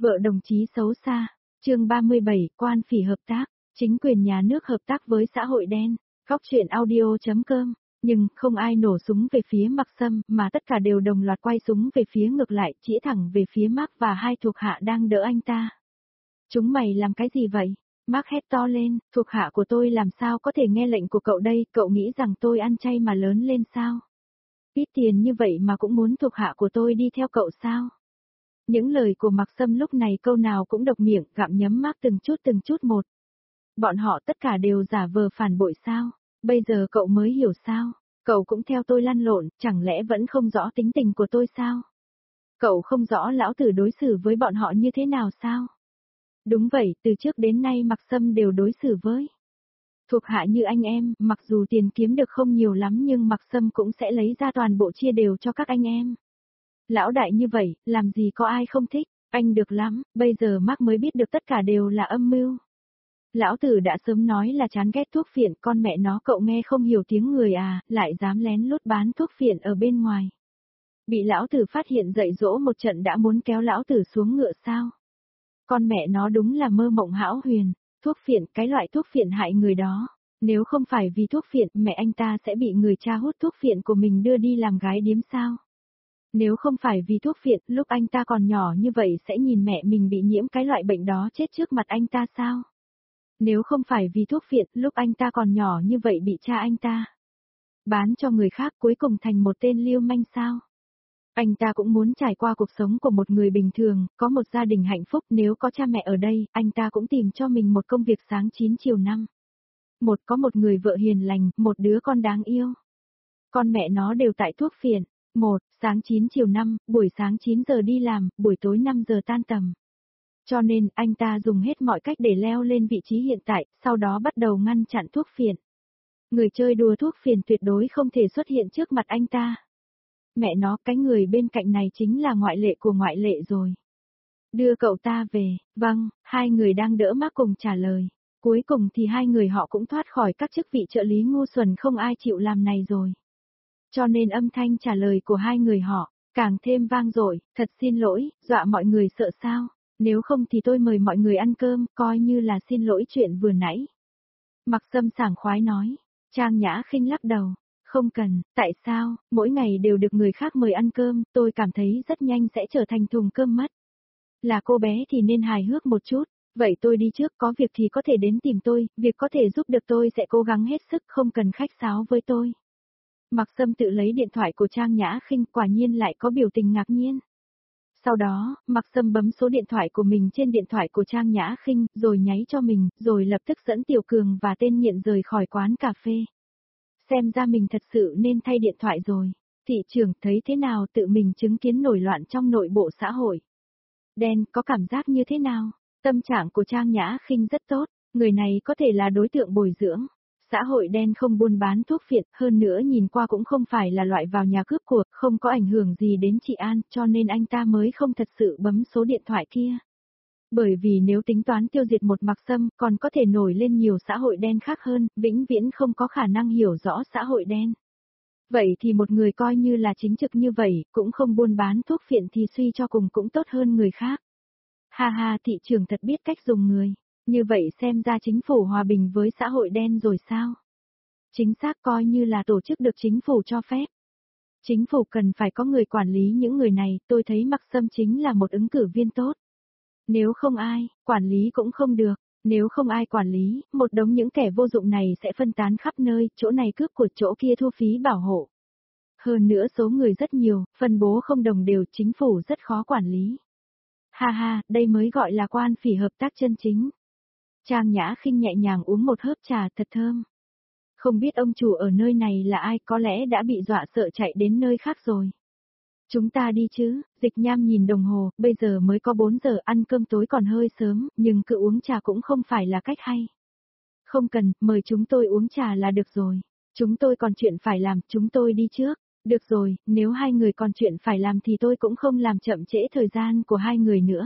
Vợ đồng chí xấu xa. Chương 37, quan phỉ hợp tác, chính quyền nhà nước hợp tác với xã hội đen. Góc truyện audio.com. Nhưng không ai nổ súng về phía Mạc Sâm, mà tất cả đều đồng loạt quay súng về phía ngược lại, chĩa thẳng về phía Mark và hai thuộc hạ đang đỡ anh ta. Chúng mày làm cái gì vậy? Mark hét to lên, thuộc hạ của tôi làm sao có thể nghe lệnh của cậu đây, cậu nghĩ rằng tôi ăn chay mà lớn lên sao? Ít tiền như vậy mà cũng muốn thuộc hạ của tôi đi theo cậu sao? Những lời của Mạc Sâm lúc này câu nào cũng độc miệng, gặm nhấm Mark từng chút một. Bọn họ tất cả đều giả vờ phản bội sao? Bây giờ cậu mới hiểu sao? Cậu cũng theo tôi lăn lộn, chẳng lẽ vẫn không rõ tính tình của tôi sao? Cậu không rõ lão tử đối xử với bọn họ như thế nào sao? Đúng vậy, từ trước đến nay Mạc Sâm đều đối xử với thuộc hạ như anh em, mặc dù tiền kiếm được không nhiều lắm nhưng Mạc Sâm cũng sẽ lấy ra toàn bộ chia đều cho các anh em. Lão đại như vậy, làm gì có ai không thích, anh được lắm, bây giờ Mark mới biết được tất cả đều là âm mưu. Lão tử đã sớm nói là chán ghét thuốc phiện, con mẹ nó cậu nghe không hiểu tiếng người à, lại dám lén lút bán thuốc phiện ở bên ngoài. Bị lão tử phát hiện dạy dỗ một trận đã muốn kéo lão tử xuống ngựa sao? Con mẹ nó đúng là mơ mộng hão huyền, thuốc phiện, cái loại thuốc phiện hại người đó. Nếu không phải vì thuốc phiện, mẹ anh ta sẽ bị người cha hút thuốc phiện của mình đưa đi làm gái điếm sao? Nếu không phải vì thuốc phiện, lúc anh ta còn nhỏ như vậy sẽ nhìn mẹ mình bị nhiễm cái loại bệnh đó chết trước mặt anh ta sao? Nếu không phải vì thuốc phiện, lúc anh ta còn nhỏ như vậy bị cha anh ta bán cho người khác cuối cùng thành một tên lưu manh sao? Anh ta cũng muốn trải qua cuộc sống của một người bình thường, có một gia đình hạnh phúc, nếu có cha mẹ ở đây, anh ta cũng tìm cho mình một công việc sáng 9 chiều 5. Có một người vợ hiền lành, một đứa con đáng yêu. Con mẹ nó đều tại thuốc phiện. Sáng 9 chiều 5, buổi sáng 9 giờ đi làm, buổi tối 5 giờ tan tầm. Cho nên, anh ta dùng hết mọi cách để leo lên vị trí hiện tại, sau đó bắt đầu ngăn chặn thuốc phiện. Người chơi đùa thuốc phiện tuyệt đối không thể xuất hiện trước mặt anh ta. Mẹ nó, cái người bên cạnh này chính là ngoại lệ của ngoại lệ rồi. Đưa cậu ta về, vâng, hai người đang đỡ Mark cùng trả lời. Cuối cùng thì hai người họ cũng thoát khỏi các chức vị trợ lý ngu xuẩn không ai chịu làm này rồi. Cho nên âm thanh trả lời của hai người họ, càng thêm vang dội, thật xin lỗi, dọa mọi người sợ sao, nếu không thì tôi mời mọi người ăn cơm, coi như là xin lỗi chuyện vừa nãy. Mạc Sâm sảng khoái nói, Trang Nhã Khinh lắc đầu, không cần, tại sao, mỗi ngày đều được người khác mời ăn cơm, tôi cảm thấy rất nhanh sẽ trở thành thùng cơm mất. Là cô bé thì nên hài hước một chút, vậy tôi đi trước, có việc thì có thể đến tìm tôi, việc có thể giúp được tôi sẽ cố gắng hết sức, không cần khách sáo với tôi. Mạc Sâm tự lấy điện thoại của Trang Nhã Khinh, quả nhiên lại có biểu tình ngạc nhiên. Sau đó, Mạc Sâm bấm số điện thoại của mình trên điện thoại của Trang Nhã Khinh, rồi nháy cho mình, rồi lập tức dẫn Tiểu Cường và tên nghiện rời khỏi quán cà phê. Xem ra mình thật sự nên thay điện thoại rồi. Thị trưởng thấy thế nào, tự mình chứng kiến nổi loạn trong nội bộ xã hội đen, có cảm giác như thế nào? Tâm trạng của Trang Nhã Khinh rất tốt, người này có thể là đối tượng bồi dưỡng. Xã hội đen không buôn bán thuốc phiện, hơn nữa nhìn qua cũng không phải là loại vào nhà cướp của, không có ảnh hưởng gì đến trị an, cho nên anh ta mới không thật sự bấm số điện thoại kia. Bởi vì nếu tính toán tiêu diệt một Mạc Sâm, còn có thể nổi lên nhiều xã hội đen khác hơn, vĩnh viễn không có khả năng hiểu rõ xã hội đen. Vậy thì một người coi như là chính trực như vậy, cũng không buôn bán thuốc phiện thì suy cho cùng cũng tốt hơn người khác. Ha ha, thị trường thật biết cách dùng người. Như vậy xem ra chính phủ hòa bình với xã hội đen rồi sao? Chính xác, coi như là tổ chức được chính phủ cho phép. Chính phủ cần phải có người quản lý những người này, tôi thấy Mạc Sâm chính là một ứng cử viên tốt. Nếu không ai, quản lý cũng không được. Nếu không ai quản lý, một đống những kẻ vô dụng này sẽ phân tán khắp nơi, chỗ này cướp của chỗ kia thu phí bảo hộ. Hơn nữa số người rất nhiều, phân bố không đồng đều, chính phủ rất khó quản lý. Ha ha, đây mới gọi là quan phỉ hợp tác chân chính. Trang Nhã Khinh nhẹ nhàng uống một hớp trà thật thơm. Không biết ông chủ ở nơi này là ai, có lẽ đã bị dọa sợ chạy đến nơi khác rồi. Chúng ta đi chứ, Dịch Nham nhìn đồng hồ, bây giờ mới có 4 giờ, ăn cơm tối còn hơi sớm, nhưng cứ uống trà cũng không phải là cách hay. Không cần, mời chúng tôi uống trà là được rồi. Chúng tôi còn chuyện phải làm, chúng tôi đi trước. Được rồi, nếu hai người còn chuyện phải làm thì tôi cũng không làm chậm trễ thời gian của hai người nữa.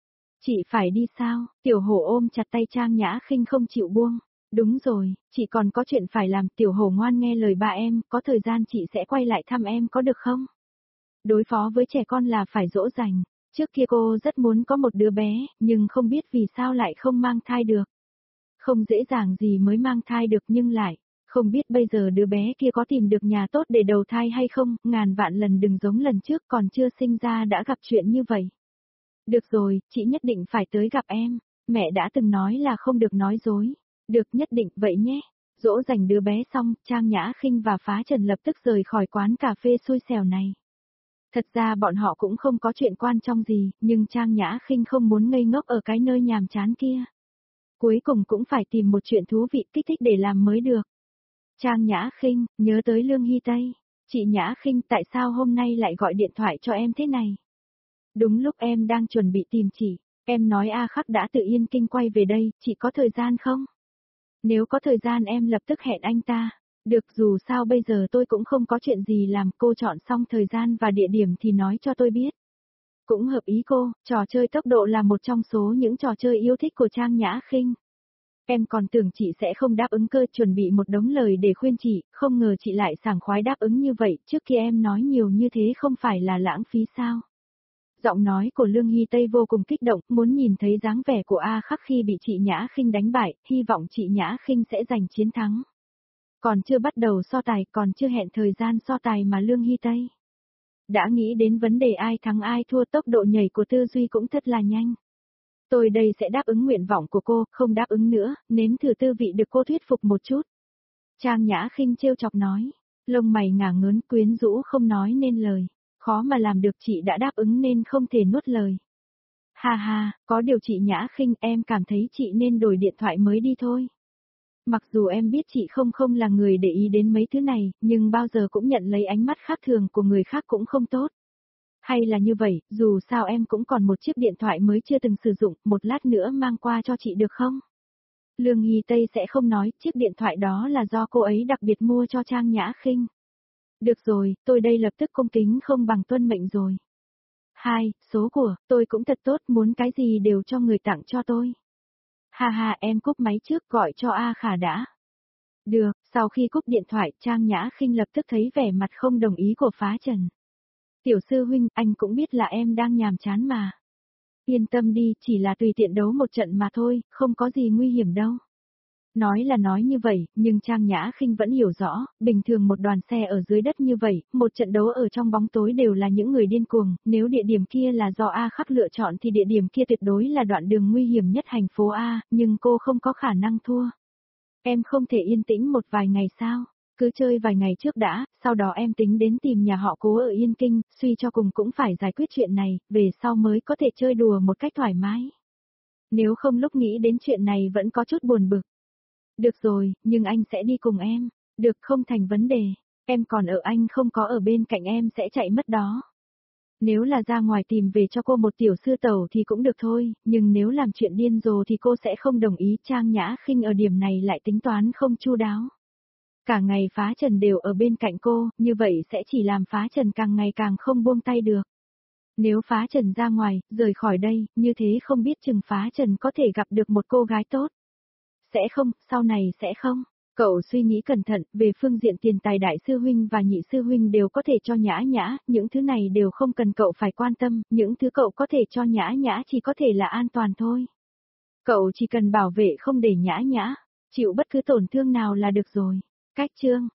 Chị phải đi sao? Tiểu Hổ ôm chặt tay Trang Nhã Khinh không chịu buông. Đúng rồi, chị còn có chuyện phải làm, Tiểu Hổ ngoan nghe lời ba em, có thời gian chị sẽ quay lại thăm em có được không? Đối phó với trẻ con là phải dỗ dành. Trước kia cô rất muốn có một đứa bé, nhưng không biết vì sao lại không mang thai được. Không dễ dàng gì mới mang thai được nhưng lại, không biết bây giờ đứa bé kia có tìm được nhà tốt để đầu thai hay không, ngàn vạn lần đừng giống lần trước còn chưa sinh ra đã gặp chuyện như vậy. Được rồi, chị nhất định phải tới gặp em, mẹ đã từng nói là không được nói dối. Được nhất định, vậy nhé. Dỗ dành đứa bé xong, Trang Nhã Khinh và Phá Trần lập tức rời khỏi quán cà phê xui xẻo này. Thật ra bọn họ cũng không có chuyện quan trọng gì, nhưng Trang Nhã Khinh không muốn ngây ngốc ở cái nơi nhàm chán kia. Cuối cùng cũng phải tìm một chuyện thú vị kích thích để làm mới được. Trang Nhã Khinh, nhớ tới Lương Hy Tây. Chị Nhã Khinh, tại sao hôm nay lại gọi điện thoại cho em thế này? Đúng lúc em đang chuẩn bị tìm chị, em nói A Khắc đã từ Yên Kinh quay về đây, chị có thời gian không? Nếu có thời gian em lập tức hẹn anh ta. Được, dù sao bây giờ tôi cũng không có chuyện gì làm, cô chọn xong thời gian và địa điểm thì nói cho tôi biết. Cũng hợp ý cô, trò chơi tốc độ là một trong số những trò chơi yêu thích của Trang Nhã Khinh. Em còn tưởng chị sẽ không đáp ứng cơ, chuẩn bị một đống lời để khuyên chị, không ngờ chị lại sảng khoái đáp ứng như vậy, trước kia em nói nhiều như thế không phải là lãng phí sao? Giọng nói của Lương Hy Tây vô cùng kích động, muốn nhìn thấy dáng vẻ của A Khắc khi bị chị Nhã Khinh đánh bại, hy vọng chị Nhã Khinh sẽ giành chiến thắng. Còn chưa bắt đầu so tài, còn chưa hẹn thời gian so tài mà Lương Hy Tây đã nghĩ đến vấn đề ai thắng ai thua, tốc độ nhảy của tư duy cũng thật là nhanh. Tôi đây sẽ đáp ứng nguyện vọng của cô, không đáp ứng nữa, nếm thử tư vị được cô thuyết phục một chút. Trang Nhã Khinh trêu chọc nói, lông mày ngả ngớn quyến rũ không nói nên lời, khó mà làm được, chị đã đáp ứng nên không thể nuốt lời. Ha ha, có điều chị Nhã Khinh, em cảm thấy chị nên đổi điện thoại mới đi thôi. Mặc dù em biết chị không là người để ý đến mấy thứ này, nhưng bao giờ cũng nhận lấy ánh mắt khác thường của người khác cũng không tốt. Hay là như vậy, dù sao em cũng còn một chiếc điện thoại mới chưa từng sử dụng, một lát nữa mang qua cho chị được không? Lương Hy Tây sẽ không nói, chiếc điện thoại đó là do cô ấy đặc biệt mua cho Trang Nhã Khinh. Được rồi, tôi đây lập tức cung kính không bằng tuân mệnh rồi. 2. Số của, tôi cũng thật tốt, muốn cái gì đều cho người tặng cho tôi. Ha ha, em cúp máy trước, gọi cho A Khả đã. Được, sau khi cúp điện thoại, Trang Nhã Khinh lập tức thấy vẻ mặt không đồng ý của Phá Trần. Tiểu sư huynh, anh cũng biết là em đang nhàm chán mà. Yên tâm đi, chỉ là tùy tiện đấu một trận mà thôi, không có gì nguy hiểm đâu. Nói là nói như vậy, nhưng Trang Nhã Khinh vẫn hiểu rõ, bình thường một đoàn xe ở dưới đất như vậy, một trận đấu ở trong bóng tối đều là những người điên cuồng, nếu địa điểm kia là do A Khắc lựa chọn thì địa điểm kia tuyệt đối là đoạn đường nguy hiểm nhất thành phố A, nhưng cô không có khả năng thua. Em không thể yên tĩnh một vài ngày sao? Cứ chơi vài ngày trước đã, sau đó em tính đến tìm nhà họ Cố ở Yên Kinh, suy cho cùng cũng phải giải quyết chuyện này, về sau mới có thể chơi đùa một cách thoải mái. Nếu không lúc nghĩ đến chuyện này vẫn có chút buồn bực. Được rồi, nhưng anh sẽ đi cùng em. Được, không thành vấn đề. Em còn ở, anh không có ở bên cạnh em sẽ chạy mất đó. Nếu là ra ngoài tìm về cho cô một tiểu sư tẩu thì cũng được thôi, nhưng nếu làm chuyện điên rồ thì cô sẽ không đồng ý. Trang Nhã Khinh ở điểm này lại tính toán không chu đáo. Cả ngày Phá Trần đều ở bên cạnh cô, như vậy sẽ chỉ làm Phá Trần càng ngày càng không buông tay được. Nếu Phá Trần ra ngoài, rời khỏi đây, như thế không biết chừng Phá Trần có thể gặp được một cô gái tốt. Sẽ không, sau này sẽ không. Cậu suy nghĩ cẩn thận, về phương diện tiền tài đại sư huynh và nhị sư huynh đều có thể cho Nhã Nhã, những thứ này đều không cần cậu phải quan tâm, những thứ cậu có thể cho Nhã Nhã chỉ có thể là an toàn thôi. Cậu chỉ cần bảo vệ không để Nhã Nhã chịu bất cứ tổn thương nào là được rồi. Cách chương